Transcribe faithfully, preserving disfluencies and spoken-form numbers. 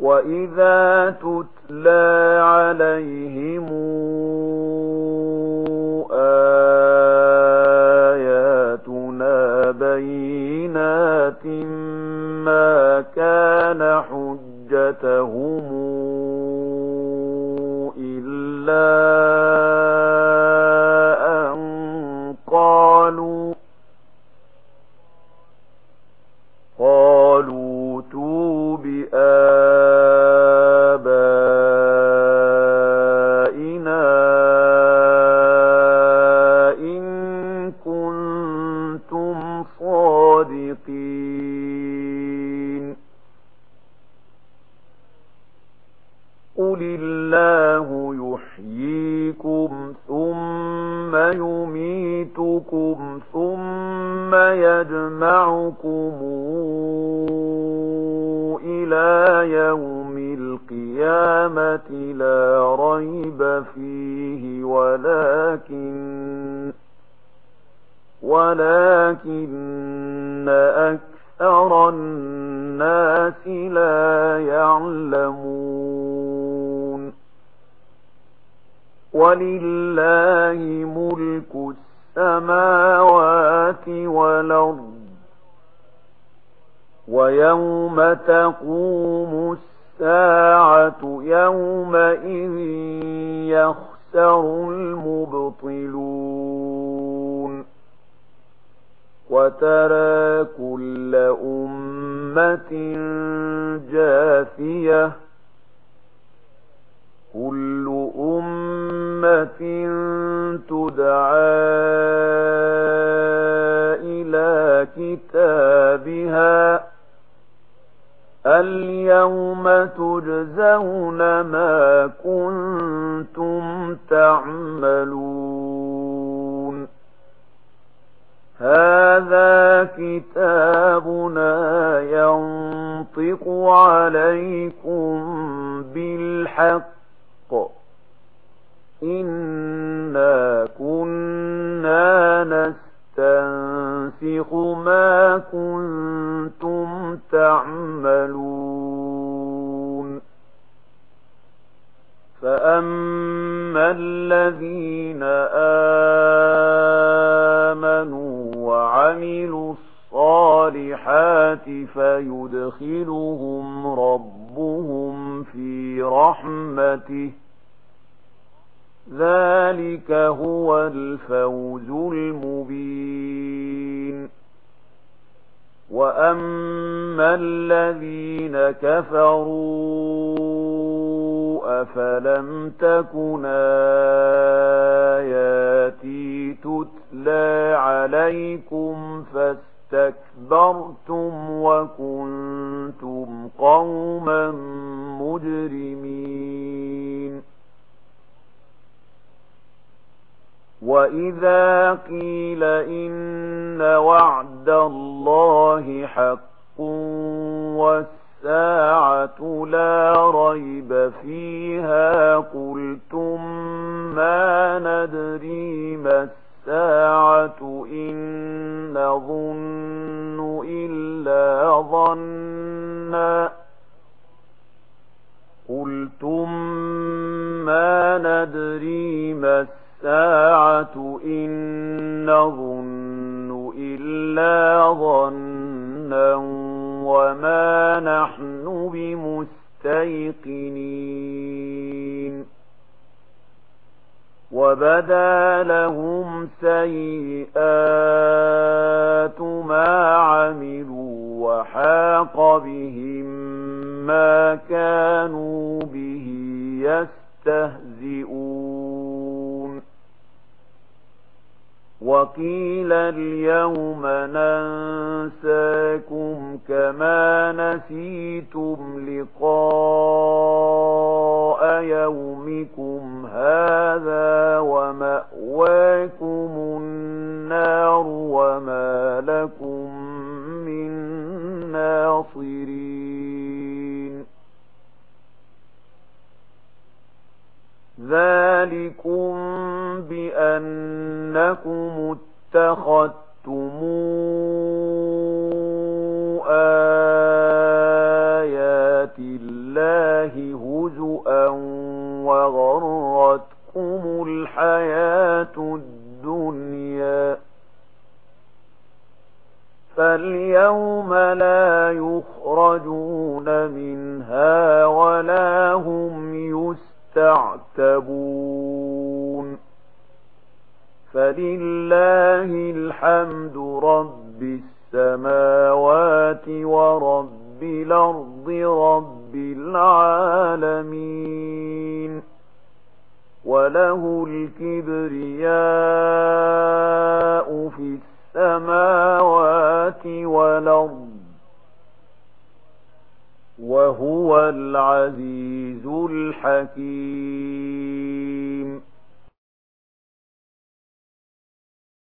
وَإِذَا تُتْلَى عَلَيْهِمْ آيَاتُنَا بَيِّنَاتٍ مَا كَانَ حُجَّتَهُمْ إِلَّا أَن قَالُوا قَالُوا ائْتُوا بِآبَائِنَا إِن كُنتُمْ صَادِقِينَ قُلِ اللَّهُ يُحْيِيكُمْ ثُمَّ يُمِيتُكُمْ ثُمَّ يَجْمَعُكُمْ إِلَى يَوْمِ الْقِيَامَةِ لَا رَيْبَ فِيهِ وَلَكِنَّ وَلَكِنَّ أَكْثَرَ النَّاسِ لَا يَعْلَمُونَ وَلِلَّهِ مُلْكُ السَّمَاوَاتِ وَالْأَرْضِ وَيَوْمَ تَقُومُ السَّاعَةُ يَوْمَئِذٍ يَخْسَرُ الْمُبْطِلُونَ وَتَرَى كُلَّ أُمَّةٍ جَاثِيَةً كُلُّ أُمَّةٍ تُدْعَى إِلَى كِتَابِهَا الْيَوْمَ تُجْزَوْنَ مَا كُنتُمْ تَعْمَلُونَ هَذَا كِتَابُنَا يَنطِقُ عَلَيْكُمْ بِالْحَقِّ إِنَّا كُنَّا نَسْتَنسِخُ مَا كُنتُمْ تَعْمَلُونَ فَأَمَّا الَّذِينَ آمَنُوا وَعَمِلُوا الصَّالِحَاتِ فَيُدْخِلُهُمْ رَبُّهُمْ فِي رَحْمَتِهِ ذَلِكَ هُوَ الْفَوْزُ الْمُبِينُ وَأَمَّا الَّذِينَ كَفَرُوا أَفَلَمْ تَكُنْ آيَاتِي تُتْلَى عَلَيْكُمْ فَاسْتَكْبَرْتُمْ وَكُنْتُمْ قَوْمًا مُجْرِمِينَ وَإِذَا قِيلَ إِنَّ وَعْدَ اللَّهِ حَقٌّ وَالسَّاعَةُ لَا رَيْبَ فِيهَا قُلْتُمْ مَا نَدْرِي مَا السَّاعَةُ إِن نَّظُنُّ إِلَّا ظَنًّا قُلْتُمْ مَا نَدْرِي مَا السَّاعَةُ إِن نَّظُنُّ إِلَّا ظَنًّا وَمَا نَحْنُ بِمُسْتَيْقِنِينَ وَبَدَا لَهُمْ سَيِّئَاتُ مَا عَمِلُوا وَحَاقَ بِهِم مَّا كَانُوا بِهِ يَسْتَهْزِئُونَ وَقِيلَ الْيَوْمَ نَنسَاكُمْ كَمَا نَسِيتُمْ لِقَاءَ يَوْمِكُمْ هَذَا وَمَأْوَاكُمُ النَّارُ وَمَا لَكُمْ مِنْ نَاصِرِينَ ذَلِكُمْ بِأَنَّكُمُ اتَّخَذْتُمْ آيَاتِ اللَّهِ يوم لا يخرجون منها ولا هم يستعتبون فلله الحمد رب السماوات ورب الأرض رب العالمين وله الكبرياء في السماوات والأرض وهو العزيز الحكيم